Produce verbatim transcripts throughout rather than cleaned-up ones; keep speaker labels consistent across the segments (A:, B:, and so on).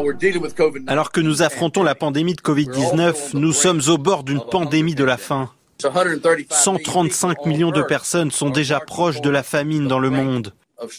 A: Alors que nous affrontons la pandémie de covid dix-neuf, nous sommes au bord d'une pandémie de la faim. cent trente-cinq millions de personnes sont déjà proches de la famine dans le monde.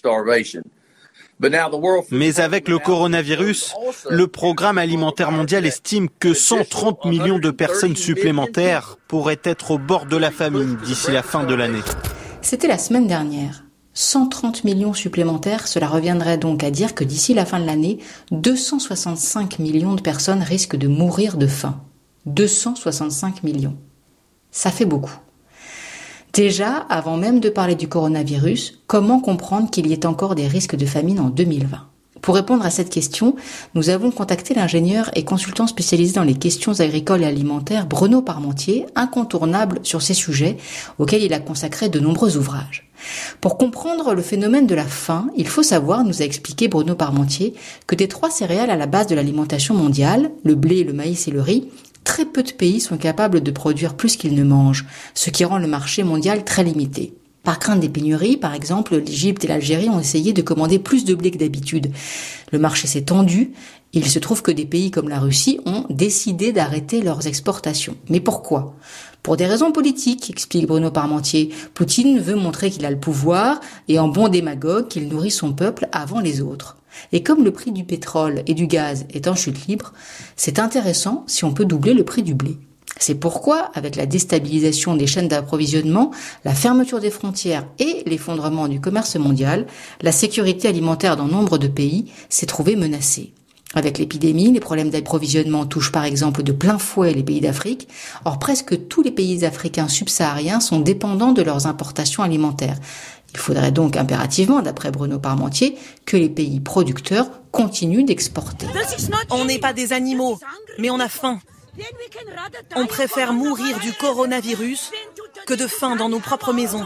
A: Mais avec le coronavirus, le Programme alimentaire mondial estime que cent trente millions de personnes supplémentaires pourraient être au bord de la famine d'ici la fin de l'année.
B: C'était la semaine dernière. cent trente millions supplémentaires, cela reviendrait donc à dire que d'ici la fin de l'année, deux cent soixante-cinq millions de personnes risquent de mourir de faim. deux cent soixante-cinq millions. Ça fait beaucoup. Déjà, avant même de parler du coronavirus, comment comprendre qu'il y ait encore des risques de famine en deux mille vingt ? Pour répondre à cette question, nous avons contacté l'ingénieur et consultant spécialisé dans les questions agricoles et alimentaires Bruno Parmentier, incontournable sur ces sujets, auxquels il a consacré de nombreux ouvrages. Pour comprendre le phénomène de la faim, il faut savoir, nous a expliqué Bruno Parmentier, que des trois céréales à la base de l'alimentation mondiale, le blé, le maïs et le riz, très peu de pays sont capables de produire plus qu'ils ne mangent, ce qui rend le marché mondial très limité. Par crainte des pénuries, par exemple, l'Égypte et l'Algérie ont essayé de commander plus de blé que d'habitude. Le marché s'est tendu, et il se trouve que des pays comme la Russie ont décidé d'arrêter leurs exportations. Mais pourquoi ? Pour des raisons politiques, explique Bruno Parmentier. Poutine veut montrer qu'il a le pouvoir, et en bon démagogue, qu'il nourrit son peuple avant les autres. Et comme le prix du pétrole et du gaz est en chute libre, c'est intéressant si on peut doubler le prix du blé. C'est pourquoi, avec la déstabilisation des chaînes d'approvisionnement, la fermeture des frontières et l'effondrement du commerce mondial, la sécurité alimentaire dans nombre de pays s'est trouvée menacée. Avec l'épidémie, les problèmes d'approvisionnement touchent par exemple de plein fouet les pays d'Afrique. Or, presque tous les pays africains subsahariens sont dépendants de leurs importations alimentaires. Il faudrait donc impérativement, d'après Bruno Parmentier, que les pays producteurs continuent d'exporter.
C: On n'est pas des animaux, mais on a faim. On préfère mourir du coronavirus que de faim dans nos propres maisons.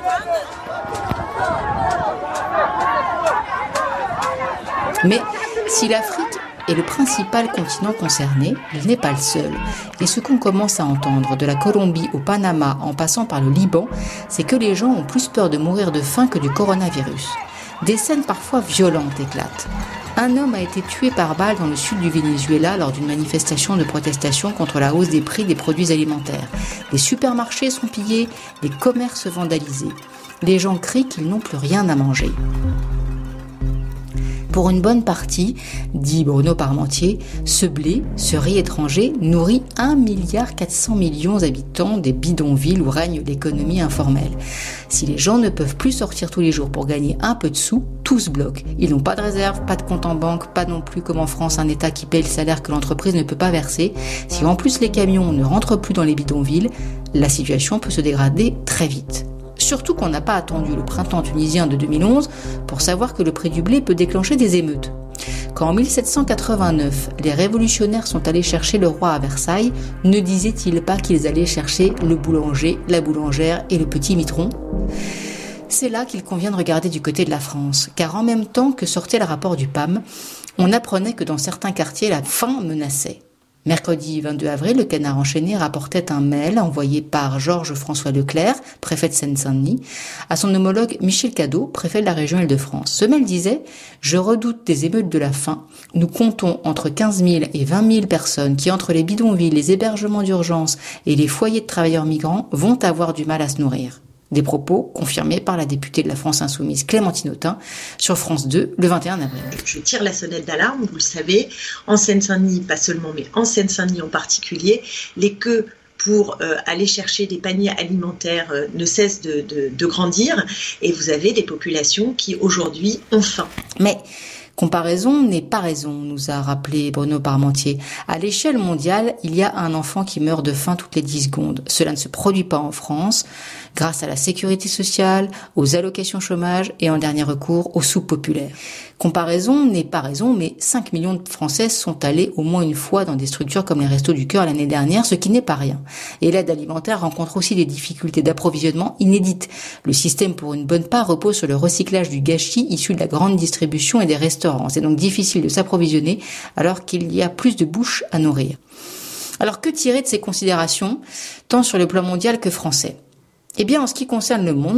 B: Mais si l'Afrique est le principal continent concerné, il n'est pas le seul. Et ce qu'on commence à entendre, de la Colombie au Panama en passant par le Liban, c'est que les gens ont plus peur de mourir de faim que du coronavirus. Des scènes parfois violentes éclatent. Un homme a été tué par balle dans le sud du Venezuela lors d'une manifestation de protestation contre la hausse des prix des produits alimentaires. Les supermarchés sont pillés, les commerces vandalisés. Les gens crient qu'ils n'ont plus rien à manger. Pour une bonne partie, dit Bruno Parmentier, ce blé, ce riz étranger, nourrit un milliard quatre cents millions d'habitants des bidonvilles où règne l'économie informelle. Si les gens ne peuvent plus sortir tous les jours pour gagner un peu de sous, tout se bloque. Ils n'ont pas de réserve, pas de compte en banque, pas non plus comme en France un État qui paye le salaire que l'entreprise ne peut pas verser. Si en plus les camions ne rentrent plus dans les bidonvilles, la situation peut se dégrader très vite. Surtout qu'on n'a pas attendu le printemps tunisien de deux mille onze pour savoir que le prix du blé peut déclencher des émeutes. Quand en mille sept cent quatre-vingt-neuf, les révolutionnaires sont allés chercher le roi à Versailles, ne disaient-ils pas qu'ils allaient chercher le boulanger, la boulangère et le petit mitron ? C'est là qu'il convient de regarder du côté de la France, car en même temps que sortait le rapport du P A M, on apprenait que dans certains quartiers, la faim menaçait. Mercredi vingt-deux avril, le Canard enchaîné rapportait un mail envoyé par Georges-François Leclerc, préfet de Seine-Saint-Denis, à son homologue Michel Cadot, préfet de la région Île-de-France. Ce mail disait « Je redoute des émeutes de la faim. Nous comptons entre quinze mille et vingt mille personnes qui, entre les bidonvilles, les hébergements d'urgence et les foyers de travailleurs migrants, vont avoir du mal à se nourrir. » Des propos confirmés par la députée de la France Insoumise Clémentine Autain sur France deux le vingt et un avril.
D: Je tire la sonnette d'alarme, vous le savez, en Seine-Saint-Denis, pas seulement, mais en Seine-Saint-Denis en particulier, les queues pour euh, aller chercher des paniers alimentaires euh, ne cessent de, de, de grandir et vous avez des populations qui aujourd'hui ont faim.
B: Mais comparaison n'est pas raison, nous a rappelé Bruno Parmentier. À l'échelle mondiale, il y a un enfant qui meurt de faim toutes les dix secondes. Cela ne se produit pas en France, grâce à la sécurité sociale, aux allocations chômage et en dernier recours aux soupes populaires. Comparaison n'est pas raison, mais cinq millions de Français sont allés au moins une fois dans des structures comme les Restos du Cœur l'année dernière, ce qui n'est pas rien. Et l'aide alimentaire rencontre aussi des difficultés d'approvisionnement inédites. Le système, pour une bonne part, repose sur le recyclage du gâchis issu de la grande distribution et des restaurants. C'est donc difficile de s'approvisionner alors qu'il y a plus de bouches à nourrir. Alors que tirer de ces considérations, tant sur le plan mondial que français ? Eh bien, en ce qui concerne le monde,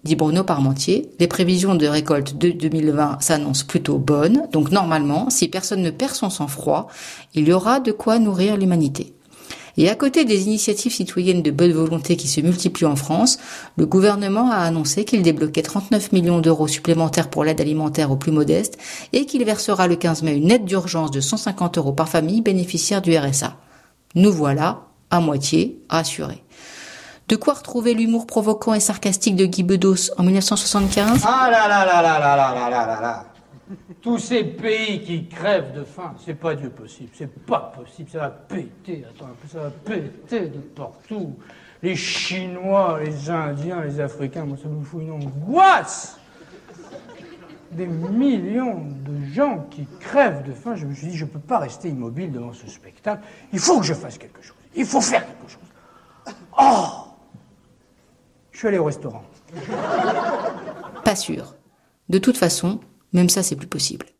B: dit Bruno Parmentier. Les prévisions de récolte de deux mille vingt s'annoncent plutôt bonnes. Donc normalement, si personne ne perd son sang-froid, il y aura de quoi nourrir l'humanité. Et à côté des initiatives citoyennes de bonne volonté qui se multiplient en France, le gouvernement a annoncé qu'il débloquait trente-neuf millions d'euros supplémentaires pour l'aide alimentaire aux plus modestes et qu'il versera le quinze mai une aide d'urgence de cent cinquante euros par famille bénéficiaire du R S A. Nous voilà, à moitié, rassurés. De quoi retrouver l'humour provoquant et sarcastique de Guy Bedos en dix-neuf cent soixante-quinze ?
E: Ah là là là là là là là là là là. Tous ces pays qui crèvent de faim, c'est pas Dieu possible, c'est pas possible, ça va péter, attends, ça va péter de partout. Les Chinois, les Indiens, les Africains, moi ça me fout une angoisse. Des millions de gens qui crèvent de faim, je me suis dit, je peux pas rester immobile devant ce spectacle, il faut que je fasse quelque chose, il faut faire quelque chose. Oh ! Je suis allé au restaurant.
B: Pas sûr. De toute façon, même ça, c'est plus possible.